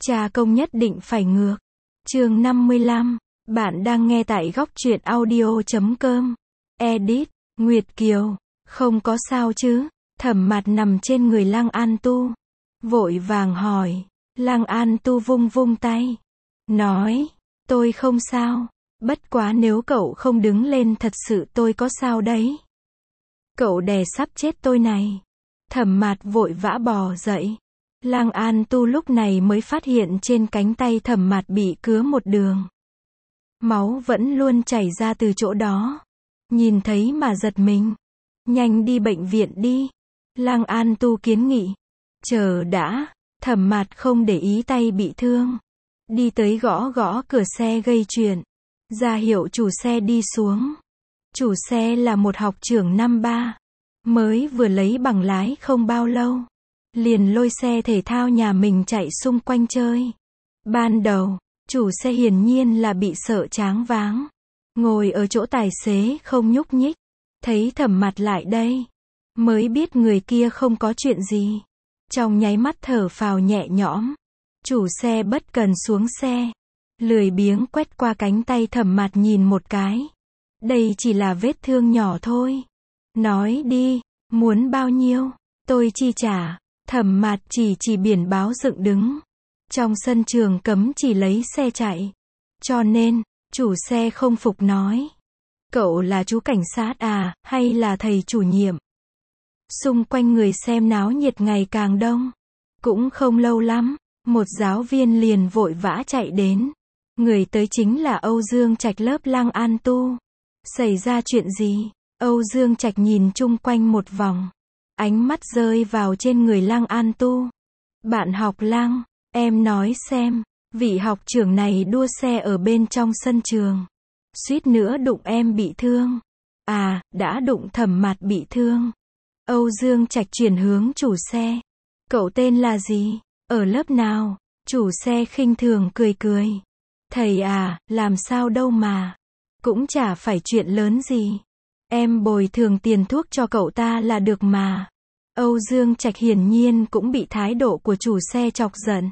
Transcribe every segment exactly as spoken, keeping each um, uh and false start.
Cha công nhất định phải ngược. Chương năm mươi lăm. Bạn đang nghe tại góc truyện audio chấm com. Edit, Nguyệt Kiều. Không có sao chứ? Thẩm Mạt nằm trên người Lăng An Tu. Vội vàng hỏi. Lăng An Tu vung vung tay. Nói. Tôi không sao. Bất quá nếu cậu không đứng lên thật sự tôi có sao đấy. Cậu đè sắp chết tôi này. Thẩm Mạt vội vã bò dậy. Lăng An Tu lúc này mới phát hiện trên cánh tay Thẩm Mạt bị cứa một đường. Máu vẫn luôn chảy ra từ chỗ đó. Nhìn thấy mà giật mình. Nhanh đi bệnh viện đi. Lăng An Tu kiến nghị. Chờ đã. Thẩm Mạt không để ý tay bị thương. Đi tới gõ gõ cửa xe gây chuyện. Ra hiệu chủ xe đi xuống. Chủ xe là một học trưởng năm ba. Mới vừa lấy bằng lái không bao lâu. Liền lôi xe thể thao nhà mình chạy xung quanh chơi. Ban đầu, chủ xe hiển nhiên là bị sợ choáng váng. Ngồi ở chỗ tài xế không nhúc nhích. Thấy Thẩm Mạt lại đây. Mới biết người kia không có chuyện gì. Trong nháy mắt thở phào nhẹ nhõm. Chủ xe bất cần xuống xe. Lười biếng quét qua cánh tay Thẩm Mạt nhìn một cái. Đây chỉ là vết thương nhỏ thôi. Nói đi, muốn bao nhiêu, tôi chi trả. Thẩm Mạt chỉ chỉ biển báo dựng đứng. Trong sân trường cấm chỉ lấy xe chạy. Cho nên, chủ xe không phục nói. Cậu là chú cảnh sát à, hay là thầy chủ nhiệm? Xung quanh người xem náo nhiệt ngày càng đông. Cũng không lâu lắm, một giáo viên liền vội vã chạy đến. Người tới chính là Âu Dương Trạch lớp Lăng An Tu. Xảy ra chuyện gì? Âu Dương Trạch nhìn chung quanh một vòng. Ánh mắt rơi vào trên người Lăng An Tu. Bạn học Lăng, em nói xem, vị học trưởng này đua xe ở bên trong sân trường. Suýt nữa đụng em bị thương. À, đã đụng Thẩm Mạt bị thương. Âu Dương Trạch chuyển hướng chủ xe. Cậu tên là gì? Ở lớp nào? Chủ xe khinh thường cười cười. Thầy à, làm sao đâu mà. Cũng chả phải chuyện lớn gì. Em bồi thường tiền thuốc cho cậu ta là được mà. Âu Dương Trạch hiển nhiên cũng bị thái độ của chủ xe chọc giận.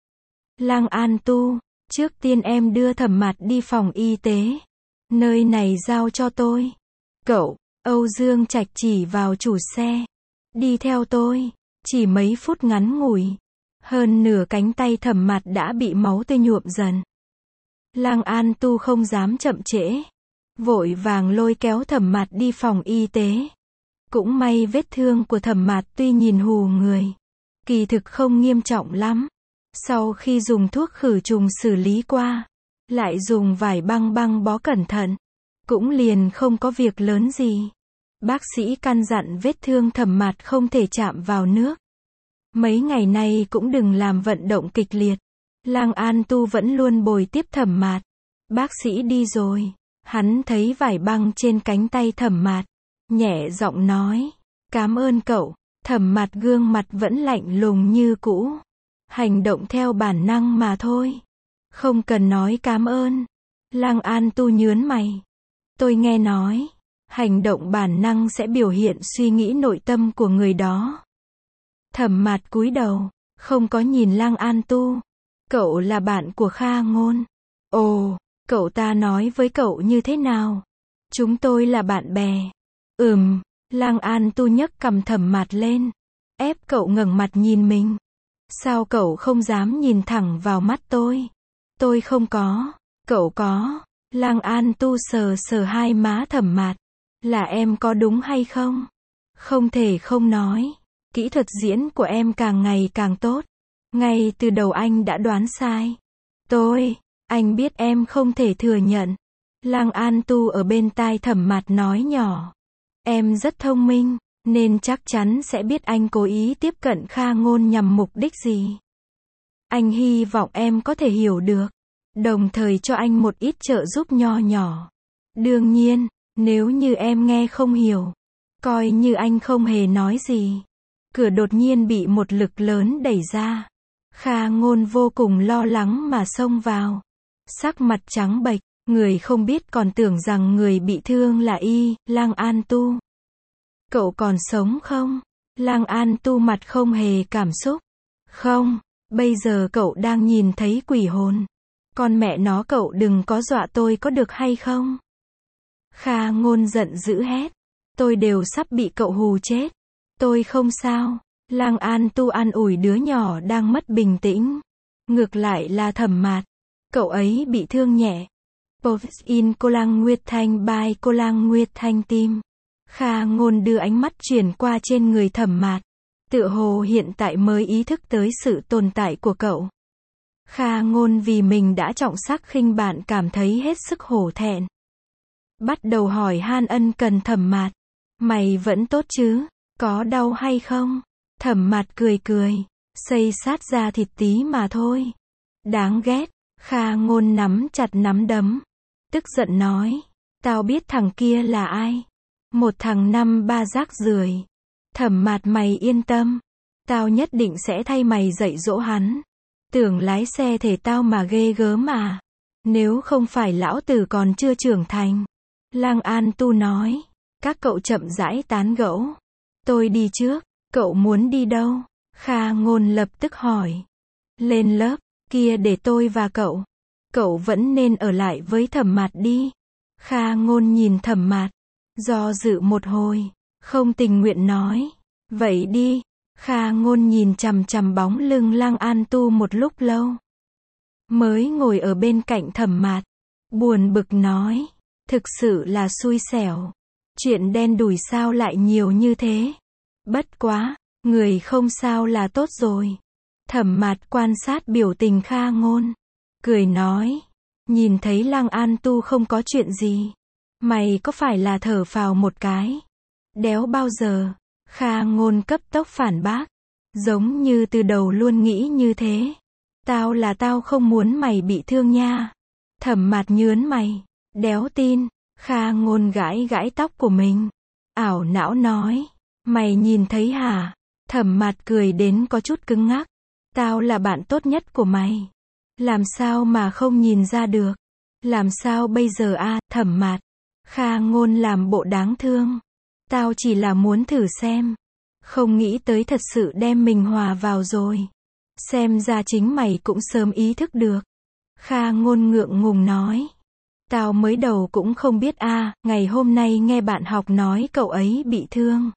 Lăng An Tu, trước tiên em đưa Thẩm Mạt đi phòng y tế. Nơi này giao cho tôi. Cậu, Âu Dương Trạch chỉ vào chủ xe. Đi theo tôi. Chỉ mấy phút ngắn ngủi. Hơn nửa cánh tay Thẩm Mạt đã bị máu tươi nhuộm dần. Lăng An Tu không dám chậm trễ. Vội vàng lôi kéo Thẩm Mạt đi phòng y tế. Cũng may vết thương của Thẩm Mạt tuy nhìn hù người. Kỳ thực không nghiêm trọng lắm. Sau khi dùng thuốc khử trùng xử lý qua. Lại dùng vải băng băng bó cẩn thận. Cũng liền không có việc lớn gì. Bác sĩ căn dặn vết thương Thẩm Mạt không thể chạm vào nước. Mấy ngày nay cũng đừng làm vận động kịch liệt. Lăng An Tu vẫn luôn bồi tiếp Thẩm Mạt. Bác sĩ đi rồi. Hắn thấy vải băng trên cánh tay Thẩm Mạt. Nhẹ giọng nói. Cảm ơn cậu. Thẩm Mạt gương mặt vẫn lạnh lùng như cũ. Hành động theo bản năng mà thôi. Không cần nói cảm ơn. Lăng An Tu nhướng mày. Tôi nghe nói. Hành động bản năng sẽ biểu hiện suy nghĩ nội tâm của người đó. Thẩm Mạt cúi đầu. Không có nhìn Lăng An Tu. Cậu là bạn của Kha Ngôn. Ồ, cậu ta nói với cậu như thế nào? Chúng tôi là bạn bè. Ừm, Lăng An Tu nhấc cằm Thẩm Mạt lên. Ép cậu ngẩng mặt nhìn mình. Sao cậu không dám nhìn thẳng vào mắt tôi? Tôi không có. Cậu có. Lăng An Tu sờ sờ hai má Thẩm Mạt. Là em có đúng hay không? Không thể không nói. Kỹ thuật diễn của em càng ngày càng tốt. Ngay từ đầu anh đã đoán sai. Tôi, anh biết em không thể thừa nhận. Lăng An Tu ở bên tai Thẩm Mạt nói nhỏ. Em rất thông minh, nên chắc chắn sẽ biết anh cố ý tiếp cận Kha Ngôn nhằm mục đích gì. Anh hy vọng em có thể hiểu được. Đồng thời cho anh một ít trợ giúp nho nhỏ. Đương nhiên, nếu như em nghe không hiểu. Coi như anh không hề nói gì. Cửa đột nhiên bị một lực lớn đẩy ra. Kha Ngôn vô cùng lo lắng mà xông vào. Sắc mặt trắng bệch, người không biết còn tưởng rằng người bị thương là y, Lăng An Tu. Cậu còn sống không? Lăng An Tu mặt không hề cảm xúc. Không, Bây giờ cậu đang nhìn thấy quỷ hồn. Con mẹ nó cậu đừng có dọa tôi có được hay không? Kha Ngôn giận dữ hét. Tôi đều sắp bị cậu hù chết. Tôi không sao. Lăng An Tu an ủi đứa nhỏ đang mất bình tĩnh. Ngược lại là Thẩm Mạt. Cậu ấy bị thương nhẹ. Povin cô Lang Nguyệt Thanh bai cô Lang Nguyệt Thanh tim. Kha Ngôn đưa ánh mắt chuyển qua trên người Thẩm Mạt. Tựa hồ hiện tại mới ý thức tới sự tồn tại của cậu. Kha Ngôn vì mình đã trọng sắc khinh bạn cảm thấy hết sức hổ thẹn. Bắt đầu hỏi han ân cần Thẩm Mạt. Mày vẫn tốt chứ? Có đau hay không? Thẩm Mạt cười cười. Xây sát ra thịt tí mà thôi. Đáng ghét. Kha Ngôn nắm chặt nắm đấm. Tức giận nói. Tao biết thằng kia là ai. Một thằng năm ba rác rưởi. Thẩm Mạt mày yên tâm. Tao nhất định sẽ thay mày dạy dỗ hắn. Tưởng lái xe thể tao mà ghê gớm mà. Nếu không phải lão tử còn chưa trưởng thành. Lăng An Tu nói. Các cậu chậm rãi tán gẫu. Tôi đi trước. Cậu muốn đi đâu? Kha Ngôn lập tức hỏi. Lên lớp. Kia để tôi và cậu. Cậu vẫn nên ở lại với Thẩm Mạt đi. Kha Ngôn nhìn Thẩm Mạt. Do dự một hồi. Không tình nguyện nói. Vậy đi. Kha Ngôn nhìn chằm chằm bóng lưng Lăng An Tu một lúc lâu. Mới ngồi ở bên cạnh Thẩm Mạt. Buồn bực nói. Thực sự là xui xẻo. Chuyện đen đủi sao lại nhiều như thế. Bất quá. Người không sao là tốt rồi. Thẩm Mạt quan sát biểu tình Kha Ngôn. Cười nói. Nhìn thấy Lăng An Tu không có chuyện gì. Mày có phải là thở phào một cái. Đéo bao giờ. Kha Ngôn cấp tốc phản bác. Giống như từ đầu luôn nghĩ như thế. Tao là tao không muốn mày bị thương nha. Thẩm Mạt nhớn mày. Đéo tin. Kha Ngôn gãi gãi tóc của mình. Ảo não nói. Mày nhìn thấy hả? Thẩm Mạt cười đến có chút cứng ngắc. Tao là bạn tốt nhất của mày. Làm sao mà không nhìn ra được? Làm sao bây giờ a? À, Thẩm Mạt. Kha Ngôn làm bộ đáng thương. Tao chỉ là muốn thử xem. Không nghĩ tới thật sự đem mình hòa vào rồi. Xem ra chính mày cũng sớm ý thức được. Kha Ngôn ngượng ngùng nói. Tao mới đầu cũng không biết a, à, ngày hôm nay nghe bạn học nói cậu ấy bị thương.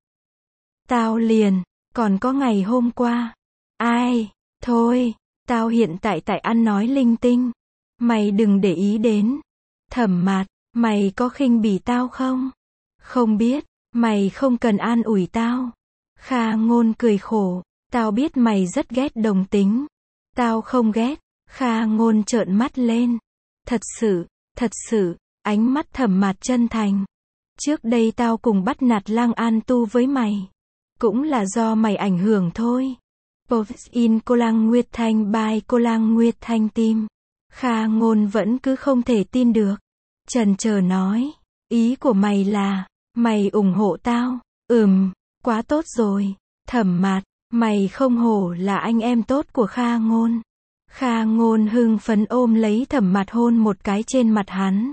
Tao liền, còn có ngày hôm qua. Ai, thôi, tao hiện tại tại ăn nói linh tinh. Mày đừng để ý đến. Thẩm Mạt, mày có khinh bỉ tao không? Không biết, mày không cần an ủi tao. Kha Ngôn cười khổ. Tao biết mày rất ghét đồng tính. Tao không ghét. Kha Ngôn trợn mắt lên. Thật sự, thật sự, ánh mắt Thẩm Mạt chân thành. Trước đây tao cùng bắt nạt Lăng An Tu với mày. Cũng là do mày ảnh hưởng thôi. Povin cô Lang Nguyệt Thanh bai cô Lang Nguyệt Thanh tim. Kha Ngôn vẫn cứ không thể tin được. Chần chờ nói. Ý của mày là, mày ủng hộ tao. Ừm, quá tốt rồi. Thẩm Mạt, mày không hổ là anh em tốt của Kha Ngôn. Kha Ngôn hưng phấn ôm lấy Thẩm Mạt hôn một cái trên mặt hắn.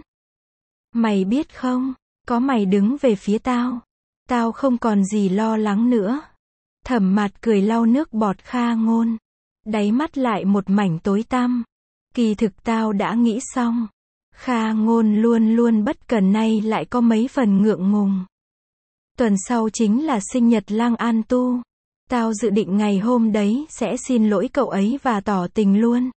Mày biết không, có mày đứng về phía tao. Tao không còn gì lo lắng nữa. Thẩm Mạt cười lau nước bọt Kha Ngôn. Đáy mắt lại một mảnh tối tăm. Kỳ thực tao đã nghĩ xong. Kha Ngôn luôn luôn bất cần nay lại có mấy phần ngượng ngùng. Tuần sau chính là sinh nhật Lăng An Tu. Tao dự định ngày hôm đấy sẽ xin lỗi cậu ấy và tỏ tình luôn.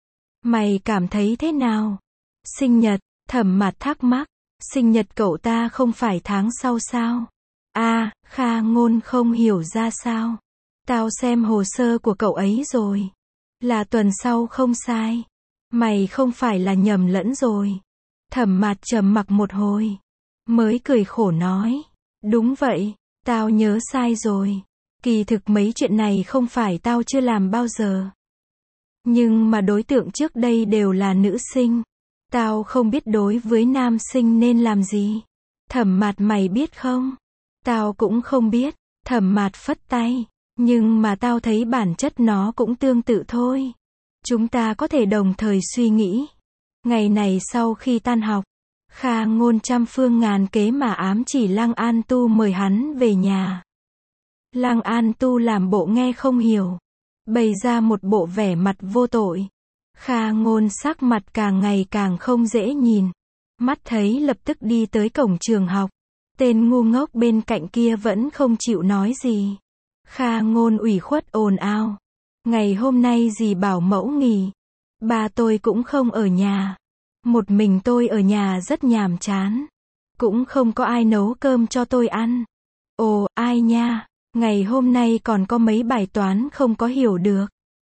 Mày cảm thấy thế nào? Sinh nhật, Thẩm Mạt thắc mắc. Sinh nhật cậu ta không phải tháng sau sao? À, Kha Ngôn không hiểu ra sao. Tao xem hồ sơ của cậu ấy rồi. Là tuần sau không sai. Mày không phải là nhầm lẫn rồi. Thẩm Mạt trầm mặc một hồi. Mới cười khổ nói. Đúng vậy, tao nhớ sai rồi. Kỳ thực mấy chuyện này không phải tao chưa làm bao giờ. Nhưng mà đối tượng trước đây đều là nữ sinh. Tao không biết đối với nam sinh nên làm gì. Thẩm Mạt mày biết không? Tao cũng không biết. Thẩm Mạt phất tay. Nhưng mà tao thấy bản chất nó cũng tương tự thôi. Chúng ta có thể đồng thời suy nghĩ. Ngày này sau khi tan học, Kha Ngôn trăm phương ngàn kế mà ám chỉ Lăng An Tu mời hắn về nhà. Lăng An Tu làm bộ nghe không hiểu. bày ra một bộ vẻ mặt vô tội. Kha Ngôn sắc mặt càng ngày càng không dễ nhìn. Mắt thấy lập tức đi tới cổng trường học. Tên ngu ngốc bên cạnh kia vẫn không chịu nói gì. Kha Ngôn ủy khuất ồn ào. Ngày hôm nay dì bảo mẫu nghỉ. Ba tôi cũng không ở nhà. Một mình tôi ở nhà rất nhàm chán. Cũng không có ai nấu cơm cho tôi ăn. Ồ, ai nha, ngày hôm nay còn có mấy bài toán không có hiểu được.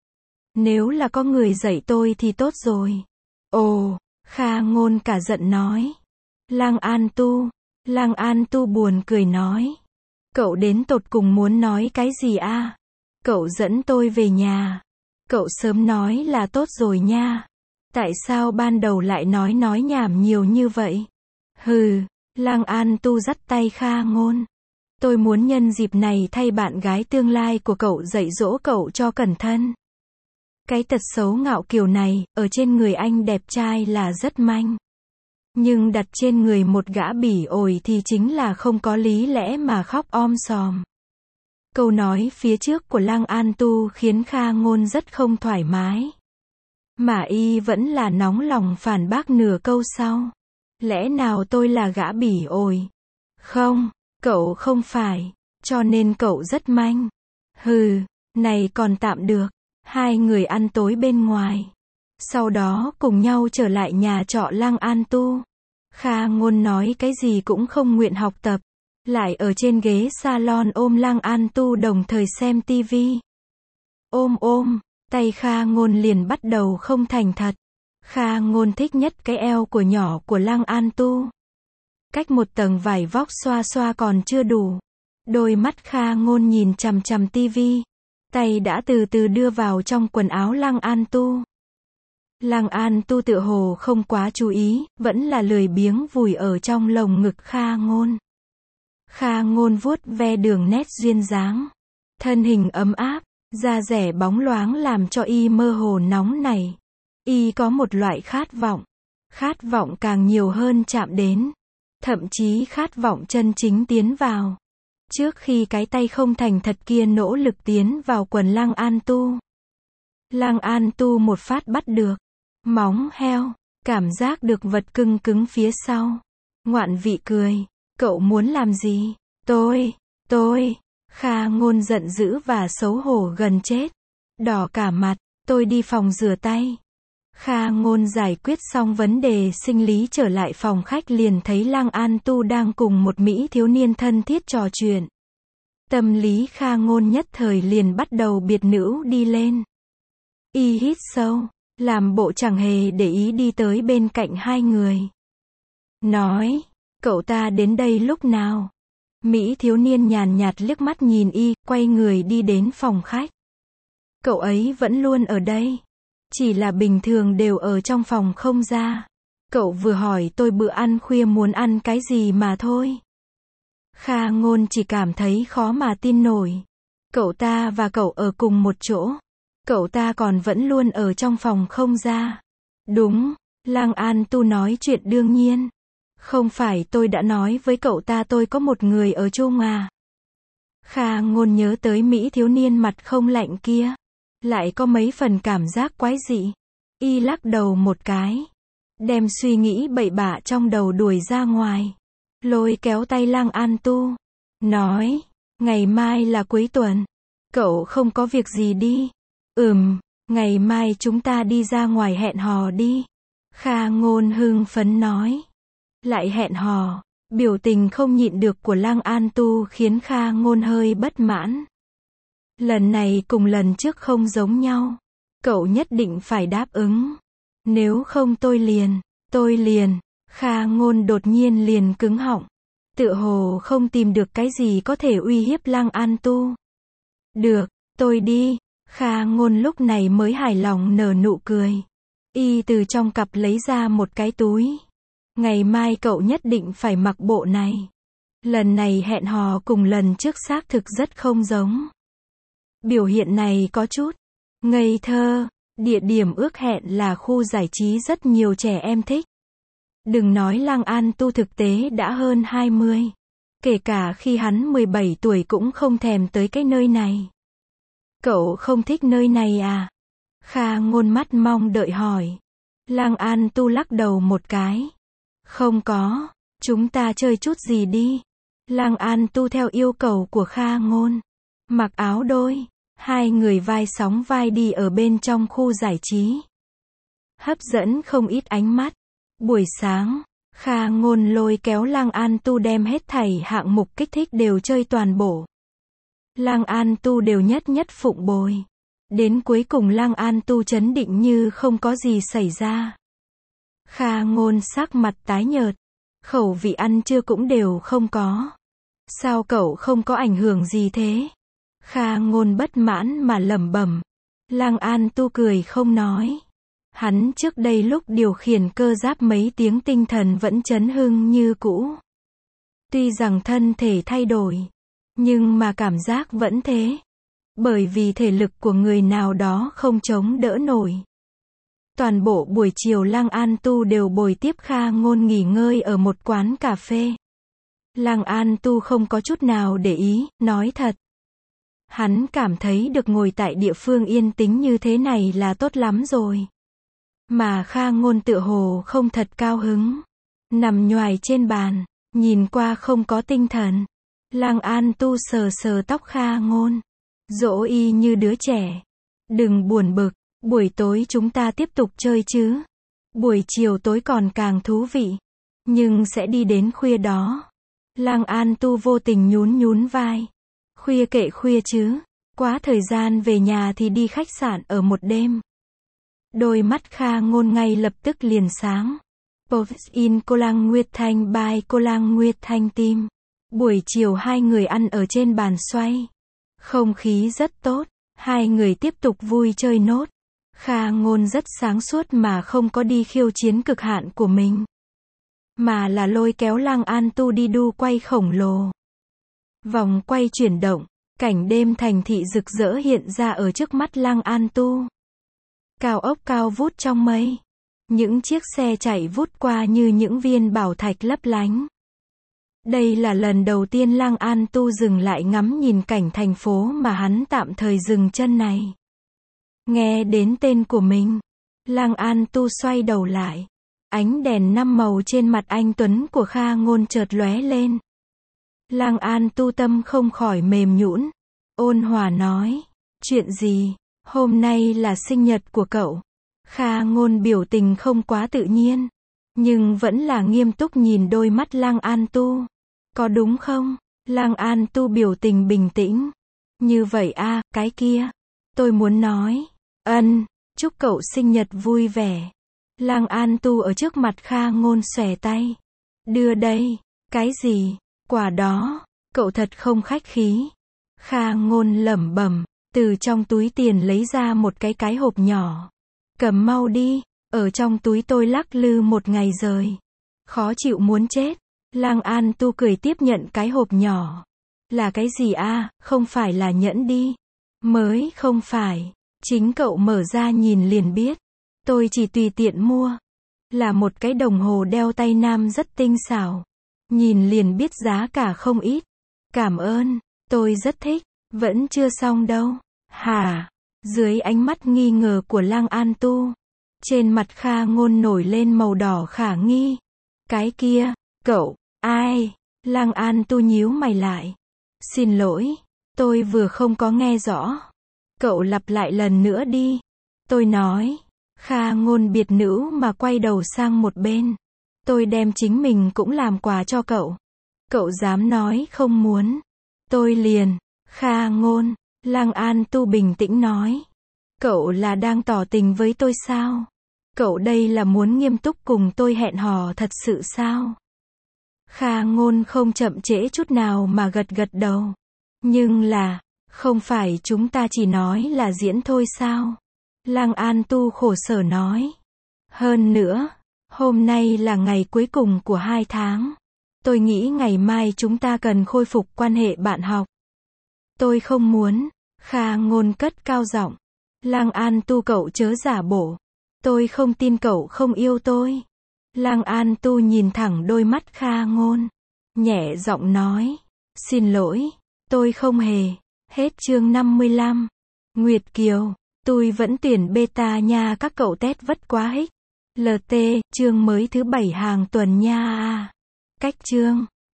Nếu là có người dạy tôi thì tốt rồi. Ồ, Kha Ngôn cả giận nói. Lăng An Tu, Lăng An Tu buồn cười nói. Cậu đến tột cùng muốn nói cái gì a? Cậu dẫn tôi về nhà. Cậu sớm nói là tốt rồi nha. Tại sao ban đầu lại nói nói nhảm nhiều như vậy? Hừ, Lăng An Tu dắt tay Kha Ngôn. Tôi muốn nhân dịp này thay bạn gái tương lai của cậu dạy dỗ cậu cho cẩn thận. Cái tật xấu ngạo kiều này, ở trên người anh đẹp trai là rất manh. Nhưng đặt trên người một gã bỉ ổi thì chính là không có lý lẽ mà khóc om sòm. Câu nói phía trước của Lăng An Tu khiến Kha Ngôn rất không thoải mái. Mà y vẫn là nóng lòng phản bác nửa câu sau. Lẽ nào tôi là gã bỉ ổi? Không, cậu không phải, cho nên cậu rất manh. Hừ, này còn tạm được. Hai người ăn tối bên ngoài. Sau đó cùng nhau trở lại nhà trọ Lăng An Tu. Kha Ngôn nói cái gì cũng không nguyện học tập. Lại ở trên ghế salon ôm Lăng An Tu đồng thời xem tivi. Ôm ôm, tay Kha Ngôn liền bắt đầu không thành thật. Kha Ngôn thích nhất cái eo của nhỏ của Lăng An Tu. Cách một tầng vải vóc xoa xoa còn chưa đủ. Đôi mắt Kha Ngôn nhìn chằm chằm tivi. Tay đã từ từ đưa vào trong quần áo Lăng An Tu. Lăng An Tu tựa hồ không quá chú ý, vẫn là lười biếng vùi ở trong lồng ngực Kha Ngôn. Kha Ngôn vuốt ve đường nét duyên dáng. Thân hình ấm áp, da dẻ bóng loáng làm cho y mơ hồ nóng nảy. Y có một loại khát vọng. Khát vọng càng nhiều hơn chạm đến. Thậm chí khát vọng chân chính tiến vào. Trước khi cái tay không thành thật kia nỗ lực tiến vào quần Lăng An Tu. Lăng An Tu một phát bắt được. Móng heo. Cảm giác được vật cưng cứng phía sau. Ngoạn vị cười. Cậu muốn làm gì? Tôi, tôi. Kha Ngôn giận dữ và xấu hổ gần chết. Đỏ cả mặt. Tôi đi phòng rửa tay. Kha Ngôn giải quyết xong vấn đề sinh lý trở lại phòng khách liền thấy Lăng An Tu đang cùng một mỹ thiếu niên thân thiết trò chuyện. Tâm lý Kha Ngôn nhất thời liền bắt đầu biệt nữ đi lên. Y hít sâu, làm bộ chẳng hề để ý đi tới bên cạnh hai người. Nói, cậu ta đến đây lúc nào? Mỹ thiếu niên nhàn nhạt liếc mắt nhìn y, quay người đi đến phòng khách. Cậu ấy vẫn luôn ở đây. Chỉ là bình thường đều ở trong phòng không ra. Cậu vừa hỏi tôi bữa ăn khuya muốn ăn cái gì mà thôi. Kha Ngôn chỉ cảm thấy khó mà tin nổi. Cậu ta và cậu ở cùng một chỗ. Cậu ta còn vẫn luôn ở trong phòng không ra. Đúng, Lăng An Tu nói chuyện đương nhiên. Không phải tôi đã nói với cậu ta tôi có một người ở chung à. Kha Ngôn nhớ tới mỹ thiếu niên mặt không lạnh kia. Lại có mấy phần cảm giác quái dị. Y lắc đầu một cái. Đem suy nghĩ bậy bạ trong đầu đuổi ra ngoài. Lôi kéo tay Lăng An Tu. Nói, ngày mai là cuối tuần. Cậu không có việc gì đi. Ừm, ngày mai chúng ta đi ra ngoài hẹn hò đi. Kha Ngôn hưng phấn nói. Lại hẹn hò. Biểu tình không nhịn được của Lăng An Tu khiến Kha Ngôn hơi bất mãn. Lần này cùng lần trước không giống nhau. Cậu nhất định phải đáp ứng. Nếu không tôi liền, tôi liền. Kha Ngôn đột nhiên liền cứng họng. Tựa hồ không tìm được cái gì có thể uy hiếp Lăng An Tu. Được, tôi đi. Kha Ngôn lúc này mới hài lòng nở nụ cười. Y từ trong cặp lấy ra một cái túi. Ngày mai cậu nhất định phải mặc bộ này. Lần này hẹn hò cùng lần trước xác thực rất không giống. Biểu hiện này có chút ngây thơ. Địa điểm ước hẹn là khu giải trí rất nhiều trẻ em thích. Đừng nói Lăng An Tu thực tế đã hơn hai mươi. Kể cả khi hắn mười bảy tuổi cũng không thèm tới cái nơi này. Cậu không thích nơi này à? Kha Ngôn mắt mong đợi hỏi. Lăng An Tu lắc đầu một cái. Không có, chúng ta chơi chút gì đi. Lăng An Tu theo yêu cầu của Kha Ngôn. Mặc áo đôi, hai người vai sóng vai đi ở bên trong khu giải trí. Hấp dẫn không ít ánh mắt. Buổi sáng, Kha Ngôn lôi kéo Lăng An Tu đem hết thảy hạng mục kích thích đều chơi toàn bộ. Lăng An Tu đều nhất nhất phụng bồi. Đến cuối cùng Lăng An Tu trấn định như không có gì xảy ra. Kha Ngôn sắc mặt tái nhợt. Khẩu vị ăn trưa cũng đều không có. Sao cậu không có ảnh hưởng gì thế? Kha Ngôn bất mãn mà lẩm bẩm. Lăng An Tu cười không nói. Hắn trước đây lúc điều khiển cơ giáp mấy tiếng tinh thần vẫn chấn hưng như cũ. Tuy rằng thân thể thay đổi, nhưng mà cảm giác vẫn thế. Bởi vì thể lực của người nào đó không chống đỡ nổi. Toàn bộ buổi chiều Lăng An Tu đều bồi tiếp Kha Ngôn nghỉ ngơi ở một quán cà phê. Lăng An Tu không có chút nào để ý, nói thật. Hắn cảm thấy được ngồi tại địa phương yên tĩnh như thế này là tốt lắm rồi. Mà Kha Ngôn tựa hồ không thật cao hứng. Nằm nhoài trên bàn, nhìn qua không có tinh thần. Lăng An Tu sờ sờ tóc Kha Ngôn. Dỗ y như đứa trẻ. Đừng buồn bực, buổi tối chúng ta tiếp tục chơi chứ. Buổi chiều tối còn càng thú vị. Nhưng sẽ đi đến khuya đó. Lăng An Tu vô tình nhún nhún vai. Khuya kệ khuya chứ. Quá thời gian về nhà thì đi khách sạn ở một đêm. Đôi mắt Kha Ngôn ngay lập tức liền sáng. Post in Cô Lăng Nguyệt Thanh by Cô Lăng Nguyệt Thanh Team. Buổi chiều hai người ăn ở trên bàn xoay. Không khí rất tốt. Hai người tiếp tục vui chơi nốt. Kha Ngôn rất sáng suốt mà không có đi khiêu chiến cực hạn của mình. Mà là lôi kéo Lăng An Tu đi đu quay khổng lồ. Vòng quay chuyển động. Cảnh đêm thành thị rực rỡ hiện ra ở trước mắt Lăng An Tu. Cao ốc cao vút trong mây. Những chiếc xe chạy vút qua như những viên bảo thạch lấp lánh. Đây là lần đầu tiên Lăng An Tu dừng lại ngắm nhìn cảnh thành phố mà hắn tạm thời dừng chân này. Nghe đến tên của mình, Lăng An Tu xoay đầu lại. Ánh đèn năm màu trên mặt anh tuấn của Kha Ngôn chợt lóe lên. Lăng An Tu tâm không khỏi mềm nhũn. Ôn hòa nói, chuyện gì? Hôm nay là sinh nhật của cậu. Kha Ngôn biểu tình không quá tự nhiên, nhưng vẫn là nghiêm túc nhìn đôi mắt Lăng An Tu. Có đúng không? Lăng An Tu biểu tình bình tĩnh. Như vậy a, cái kia. Tôi muốn nói. Ân, chúc cậu sinh nhật vui vẻ. Lăng An Tu ở trước mặt Kha Ngôn xòe tay. Đưa đây. Cái gì? Quả đó. Cậu thật không khách khí. Kha Ngôn lẩm bẩm. Từ trong túi tiền lấy ra một cái cái hộp nhỏ. Cầm mau đi. Ở trong túi tôi lắc lư một ngày rồi. Khó chịu muốn chết. Lăng An Tu cười tiếp nhận cái hộp nhỏ. Là cái gì a? Không phải là nhẫn đi. Mới không phải. Chính cậu mở ra nhìn liền biết. Tôi chỉ tùy tiện mua. Là một cái đồng hồ đeo tay nam rất tinh xảo. Nhìn liền biết giá cả không ít. Cảm ơn. Tôi rất thích. Vẫn chưa xong đâu. Hả? Dưới ánh mắt nghi ngờ của Lăng An Tu, trên mặt Kha Ngôn nổi lên màu đỏ khả nghi. Cái kia, cậu, ai? Lăng An Tu nhíu mày lại. Xin lỗi, tôi vừa không có nghe rõ. Cậu lặp lại lần nữa đi. Tôi nói. Kha Ngôn biệt nữ mà quay đầu sang một bên. Tôi đem chính mình cũng làm quà cho cậu. Cậu dám nói không muốn. Tôi liền. Kha Ngôn. Lăng An Tu bình tĩnh nói. Cậu là đang tỏ tình với tôi sao? Cậu đây là muốn nghiêm túc cùng tôi hẹn hò thật sự sao? Kha Ngôn không chậm trễ chút nào mà gật gật đầu. Nhưng là, không phải chúng ta chỉ nói là diễn thôi sao? Lăng An Tu khổ sở nói. Hơn nữa, hôm nay là ngày cuối cùng của hai tháng. Tôi nghĩ ngày mai chúng ta cần khôi phục quan hệ bạn học. Tôi không muốn. Kha Ngôn cất cao giọng. Lăng An Tu cậu chớ giả bộ. Tôi không tin cậu không yêu tôi. Lăng An Tu nhìn thẳng đôi mắt Kha Ngôn. Nhẹ giọng nói. Xin lỗi. Tôi không hề. Hết chương năm mươi lăm. Nguyệt Kiều, tôi vẫn tuyển beta nha, các cậu test vất quá hích. lờ tê, chương mới thứ bảy hàng tuần nha. Cách chương